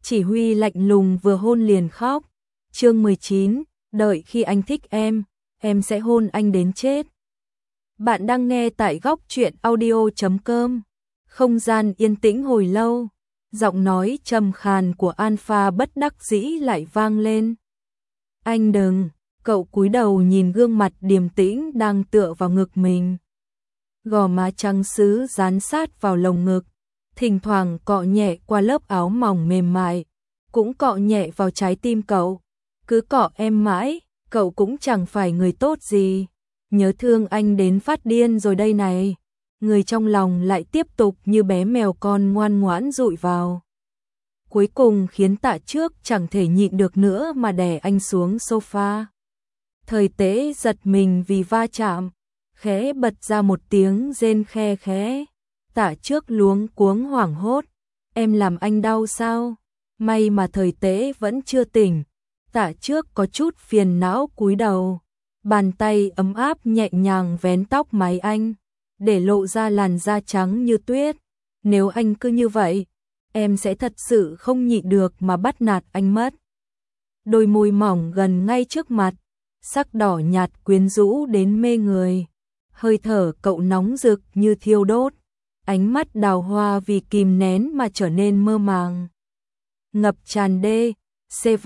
Chỉ huy lạnh lùng vừa hôn liền khóc. Chương 19, đợi khi anh thích em sẽ hôn anh đến chết. Bạn đang nghe tại góc truyện audio.com. Không gian yên tĩnh hồi lâu, giọng nói trầm khàn của Alpha bất đắc dĩ lại vang lên. Anh đừng, cậu cúi đầu nhìn gương mặt điềm tĩnh đang tựa vào ngực mình. Gò má trắng sứ dán sát vào lồng ngực, thỉnh thoảng cọ nhẹ qua lớp áo mỏng mềm mại, cũng cọ nhẹ vào trái tim cậu. Cứ cọ em mãi, cậu cũng chẳng phải người tốt gì. Nhớ thương anh đến phát điên rồi đây này. Người trong lòng lại tiếp tục như bé mèo con ngoan ngoãn dụi vào. Cuối cùng khiến Tạ Trước chẳng thể nhịn được nữa mà đè anh xuống sofa. Thời Tế giật mình vì va chạm, khẽ bật ra một tiếng rên khe khẽ. Tạ Trước luống cuống hoảng hốt. Em làm anh đau sao? May mà Thời Tế vẫn chưa tỉnh. Tạ Trước có chút phiền não cúi đầu. Bàn tay ấm áp nhẹ nhàng vén tóc mái anh, để lộ ra làn da trắng như tuyết. Nếu anh cứ như vậy, em sẽ thật sự không nhịn được mà bắt nạt anh mất. Đôi môi mỏng gần ngay trước mặt, sắc đỏ nhạt quyến rũ đến mê người. Hơi thở cậu nóng rực như thiêu đốt, ánh mắt đào hoa vì kìm nén mà trở nên mơ màng. Ngập tràn đê, CV,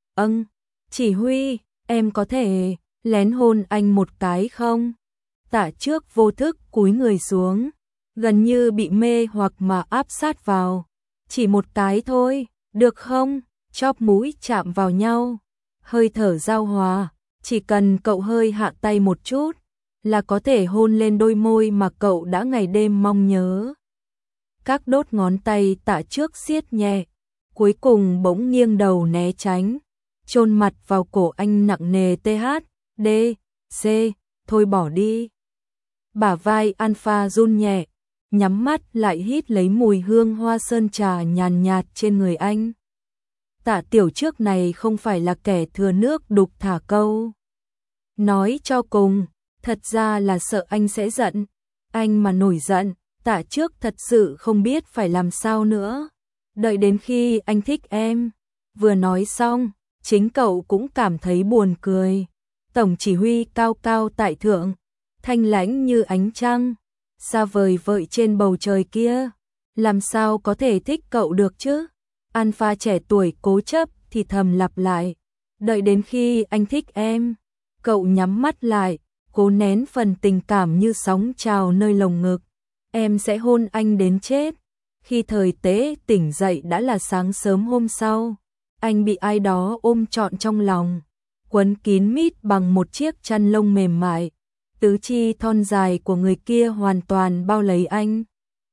chỉ huy, em có thể lén hôn anh một cái không? Tạ Trước vô thức cúi người xuống, gần như bị mê hoặc mà áp sát vào. Chỉ một cái thôi, được không? Chóp mũi chạm vào nhau, hơi thở giao hòa, chỉ cần cậu hơi hạ tay một chút là có thể hôn lên đôi môi mà cậu đã ngày đêm mong nhớ. Các đốt ngón tay Tạ Trước siết nhẹ, cuối cùng bỗng nghiêng đầu né tránh, chôn mặt vào cổ anh nặng nề. C, thôi bỏ đi. Bả vai Alpha run nhẹ, nhắm mắt lại hít lấy mùi hương hoa sơn trà nhàn nhạt trên người anh. Tạ Tiểu Trước này không phải là kẻ thừa nước đục thả câu. Nói cho cùng, thật ra là sợ anh sẽ giận. Anh mà nổi giận, Tạ Trước thật sự không biết phải làm sao nữa. Đợi đến khi anh thích em. Vừa nói xong, chính cậu cũng cảm thấy buồn cười. Tổng chỉ huy cao cao tại thượng, thanh lãnh như ánh trăng, xa vời vợi trên bầu trời kia, làm sao có thể thích cậu được chứ? Alpha trẻ tuổi cố chấp thì thầm lặp lại, đợi đến khi anh thích em. Cậu nhắm mắt lại, cố nén phần tình cảm như sóng trào nơi lồng ngực. Em sẽ hôn anh đến chết. Khi Thời Tế tỉnh dậy đã là sáng sớm hôm sau, anh bị ai đó ôm trọn trong lòng, quấn kín mít bằng một chiếc chăn lông mềm mại. Tứ chi thon dài của người kia hoàn toàn bao lấy anh,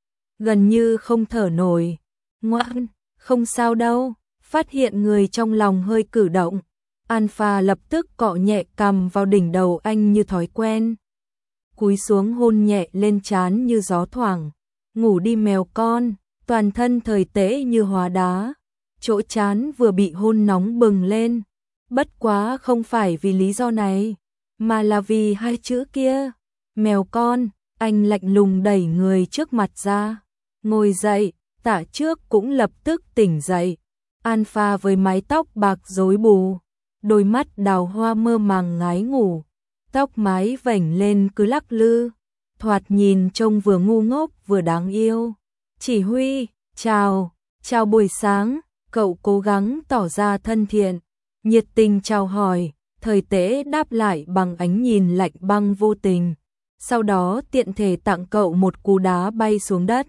gần như không thở nổi. Ngoan, không sao đâu. Phát hiện người trong lòng hơi cử động, Alpha lập tức cọ nhẹ cằm vào đỉnh đầu anh như thói quen, cúi xuống hôn nhẹ lên trán như gió thoảng. Ngủ đi mèo con. Toàn thân Thời Tế như hóa đá, chỗ trán vừa bị hôn nóng bừng lên. Bất quá không phải vì lý do này, mà là vì hai chữ kia. Mèo con. Anh lạnh lùng đẩy người trước mặt ra, ngồi dậy. Tạ Trước cũng lập tức tỉnh dậy. Alpha với mái tóc bạc rối bù, đôi mắt đào hoa mơ màng ngái ngủ, tóc mái vểnh lên cứ lắc lư, thoạt nhìn trông vừa ngu ngốc vừa đáng yêu. Chỉ huy, chào buổi sáng. Cậu cố gắng tỏ ra thân thiện, nhiệt tình chào hỏi. Thời Tế đáp lại bằng ánh nhìn lạnh băng vô tình, sau đó tiện thể tặng cậu một cú đá bay xuống đất.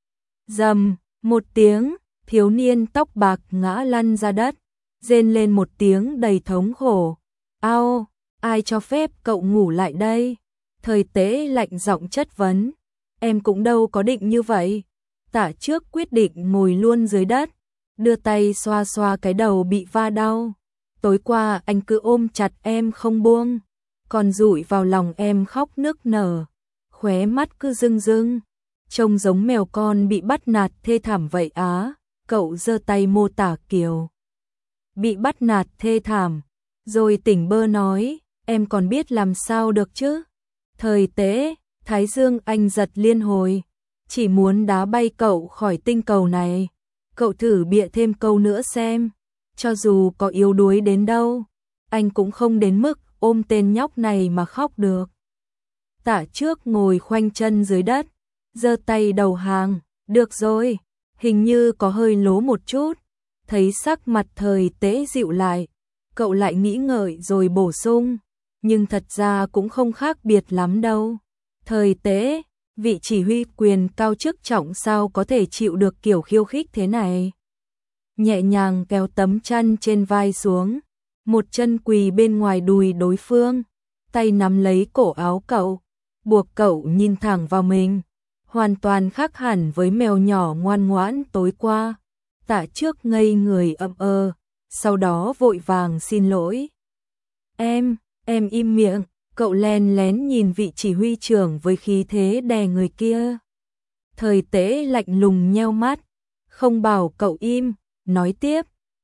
Rầm một tiếng, thiếu niên tóc bạc ngã lăn ra đất, rên lên một tiếng đầy thống khổ. Ao, ai cho phép cậu ngủ lại đây? Thời Tế lạnh giọng chất vấn. Em cũng đâu có định như vậy. Tạ Trước quyết định ngồi luôn dưới đất, đưa tay xoa xoa cái đầu bị va đau. Tối qua anh cứ ôm chặt em không buông, còn dụi vào lòng em khóc nức nở, khóe mắt cứ rưng rưng, trông giống mèo con bị bắt nạt thê thảm vậy á. Cậu giơ tay mô tả kiểu bị bắt nạt thê thảm, rồi tỉnh bơ nói, em còn biết làm sao được chứ? Thời Tế, thái dương anh giật liên hồi, chỉ muốn đá bay cậu khỏi tinh cầu này. cậu thử bịa thêm câu nữa xem, cho dù có yếu đuối đến đâu, anh cũng không đến mức ôm tên nhóc này mà khóc được. Tạ Trước ngồi khoanh chân dưới đất, giơ tay đầu hàng, được rồi, hình như có hơi lố một chút. Thấy sắc mặt Thời Tế dịu lại, cậu lại nghĩ ngợi rồi bổ sung, nhưng thật ra cũng không khác biệt lắm đâu. Thời Tế, vị chỉ huy quyền cao chức trọng sao có thể chịu được kiểu khiêu khích thế này. Nhẹ nhàng kéo tấm chăn trên vai xuống, một chân quỳ bên ngoài đùi đối phương, tay nắm lấy cổ áo cậu, buộc cậu nhìn thẳng vào mình, hoàn toàn khác hẳn với mèo nhỏ ngoan ngoãn tối qua. Tạ Trước ngây người sau đó vội vàng xin lỗi. Em im miệng, cậu len lén nhìn vị chỉ huy trưởng với khí thế đè người kia. Thời Tế lạnh lùng nheo mắt, không bảo cậu im, nói tiếp.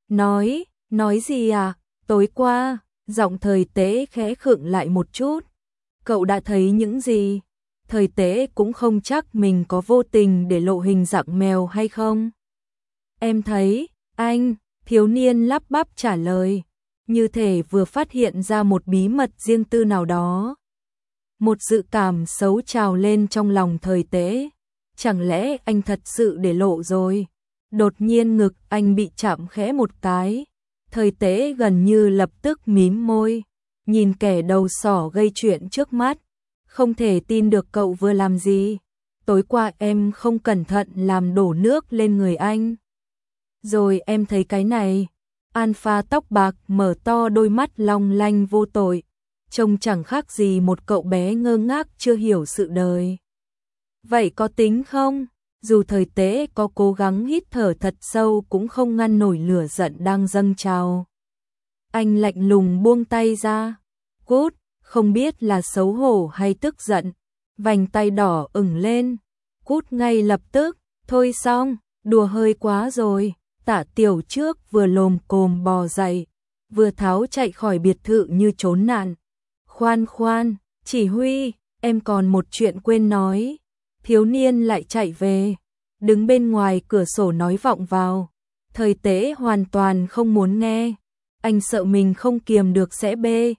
Nói gì à? Tối qua, giọng Thời Tế khẽ khựng lại một chút. Cậu đã thấy những gì? Thời Tế cũng không chắc mình có vô tình để lộ hình dạng mèo hay không. Em thấy, anh, thiếu niên lắp bắp trả lời, như thể vừa phát hiện ra một bí mật riêng tư nào đó. Một dự cảm xấu trào lên trong lòng Thời Tế. Chẳng lẽ anh thật sự để lộ rồi? Đột nhiên ngực anh bị chạm khẽ một cái. Thời Tế gần như lập tức mím môi, nhìn kẻ đầu sỏ gây chuyện trước mắt. Không thể tin được cậu vừa làm gì. Tối qua em không cẩn thận làm đổ nước lên người anh. Rồi em thấy cái này. Alpha tóc bạc mở to đôi mắt long lanh vô tội, trông chẳng khác gì một cậu bé ngơ ngác chưa hiểu sự đời. Vậy có tính không? Dù Thời Tế có cố gắng hít thở thật sâu cũng không ngăn nổi lửa giận đang dâng trào. Anh lạnh lùng buông tay ra. Cút, không biết là xấu hổ hay tức giận. Vành tay đỏ ửng lên. Cút ngay lập tức. Thôi xong, đùa hơi quá rồi. Tạ Tiểu Trước vừa lồm cồm bò dậy, vừa tháo chạy khỏi biệt thự như trốn nạn. Khoan, chỉ huy, em còn một chuyện quên nói. Thiếu niên lại chạy về, đứng bên ngoài cửa sổ nói vọng vào. Thời Tế hoàn toàn không muốn nghe. Anh sợ mình không kiềm được sẽ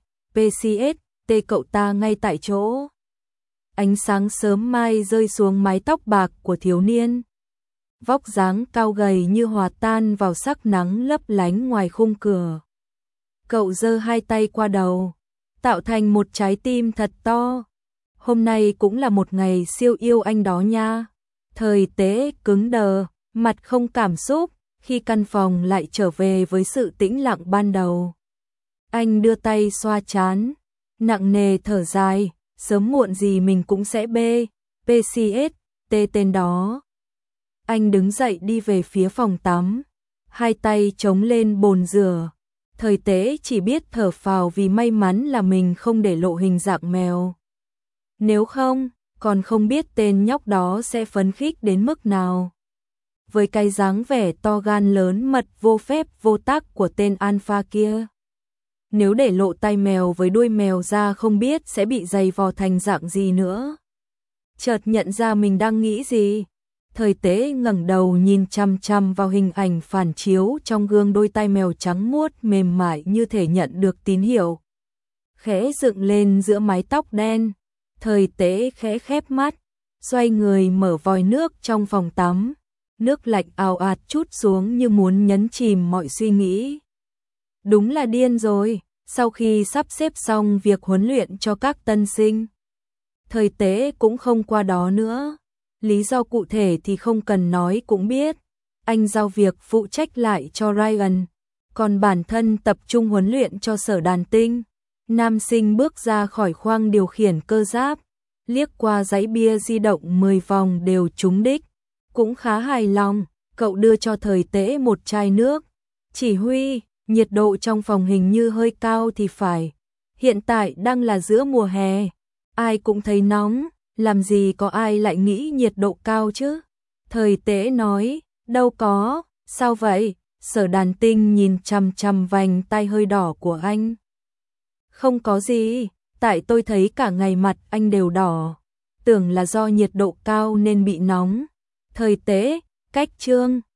PCS cậu ta ngay tại chỗ. Ánh sáng sớm mai rơi xuống mái tóc bạc của thiếu niên. Vóc dáng cao gầy như hòa tan vào sắc nắng lấp lánh ngoài khung cửa. Cậu giơ hai tay qua đầu, tạo thành một trái tim thật to. Hôm nay cũng là một ngày siêu yêu anh đó nha. Thời Tế cứng đờ, mặt không cảm xúc, khi căn phòng lại trở về với sự tĩnh lặng ban đầu. Anh đưa tay xoa trán, nặng nề thở dài, sớm muộn gì mình cũng sẽ PCS tên đó. Anh đứng dậy đi về phía phòng tắm, hai tay chống lên bồn rửa. Thời Tế chỉ biết thở phào vì may mắn là mình không để lộ hình dạng mèo. Nếu không, còn không biết tên nhóc đó sẽ phấn khích đến mức nào. Với cái dáng vẻ to gan lớn mật vô phép vô tắc của tên Alpha kia. Nếu để lộ tai mèo với đuôi mèo ra không biết sẽ bị dày vò thành dạng gì nữa. Chợt nhận ra mình đang nghĩ gì. Thời Tế ngẩng đầu nhìn chăm chăm vào hình ảnh phản chiếu trong gương đôi tai mèo trắng muốt mềm mại như thể nhận được tín hiệu. Khẽ dựng lên giữa mái tóc đen, Thời Tế khẽ khép mắt, xoay người mở vòi nước trong phòng tắm. Nước lạnh ào ạt trút xuống như muốn nhấn chìm mọi suy nghĩ. Đúng là điên rồi, sau khi sắp xếp xong việc huấn luyện cho các tân sinh, Thời Tế cũng không qua đó nữa. Lý do cụ thể thì không cần nói cũng biết. Anh giao việc phụ trách lại cho Ryan, còn bản thân tập trung huấn luyện cho Sở Đàn Tinh. Nam sinh bước ra khỏi khoang điều khiển cơ giáp, liếc qua dãy bia di động 10 vòng đều trúng đích. Cũng khá hài lòng, cậu đưa cho Thời Tế một chai nước. Chỉ huy, nhiệt độ trong phòng hình như hơi cao thì phải. Hiện tại đang là giữa mùa hè, ai cũng thấy nóng. Làm gì có ai lại nghĩ nhiệt độ cao chứ? Thời Tế nói, đâu có, sao vậy? Sở Đàn Tinh nhìn chằm chằm vành tay hơi đỏ của anh. Không có gì, tại tôi thấy cả ngày mặt anh đều đỏ. Tưởng là do nhiệt độ cao nên bị nóng. Thời Tế, cách chương.